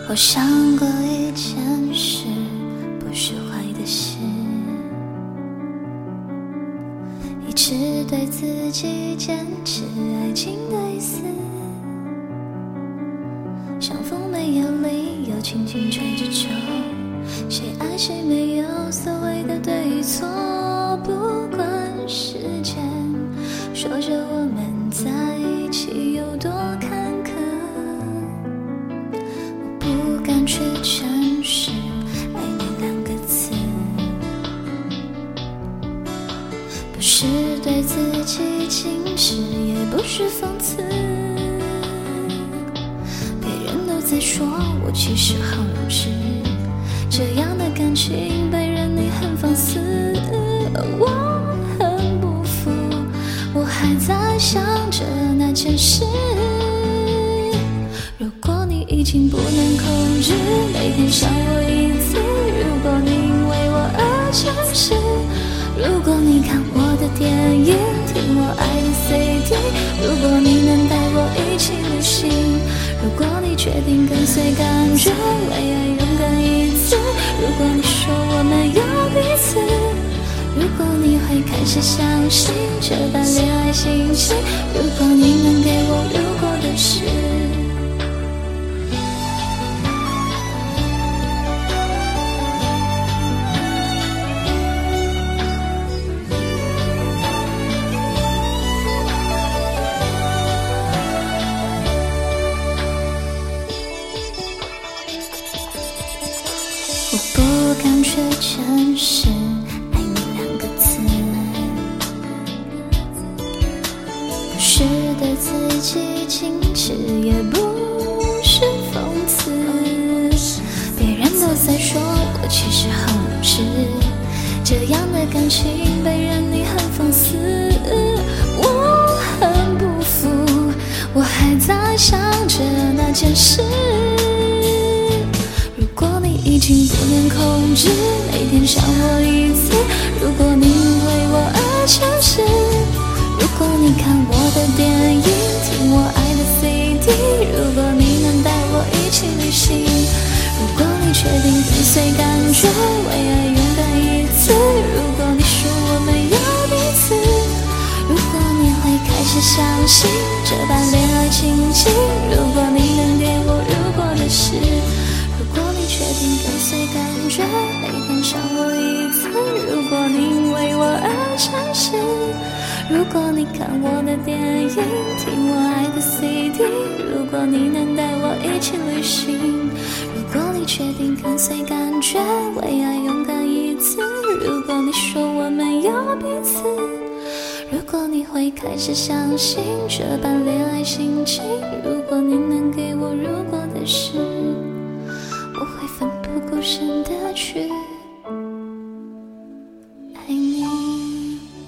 我想过一件事，不是坏的事，一直对自己坚持爱情的意思，相逢没有理由，轻轻吹着球，谁爱谁没有所谓的对与错，不管时间说着我们在一起有多坎坷，我不敢去诚实爱你两个字，不是对自己轻视，也不是讽刺，别人都在说我其实很无知，这样的感情被人你很放肆，我很不服，我还在想着那件事，如果你已经不能控制每天想我一次，如果你因为我而诚实，如果你看我的电影，听我爱的 CD， 如果你能带我一起旅行，如果你决定跟随感觉，为爱勇敢一次，如果你说我们有彼此，如果你会开始相信这般恋爱心情，如果你能给我如果的事，我不敢去诚实爱你两个字，不是对自己矜持，也不是讽刺，别人都在说我其实很无知，这样的感情被人你很放肆，我很不服，我还在想着那件事，如果你已经不能控制每天想我一次，如果你为我而诚实，如果你看我的电影，听我爱的 CD， 如果你能带我一起旅行，如果你决定跟随感觉，为爱勇敢一次，如果你说我们有彼此，如果你会开始相信这般恋爱情景，如果你能给我如果的事，如果你决定跟随感觉，每天想我一次，如果你为我而诚实，如果你看我的电影，听我爱的 CD， 如果你能带我一起旅行，如果你决定跟随感觉，为爱勇敢一次，如果你说我们有彼此，如果你会开始相信这般恋爱心情，如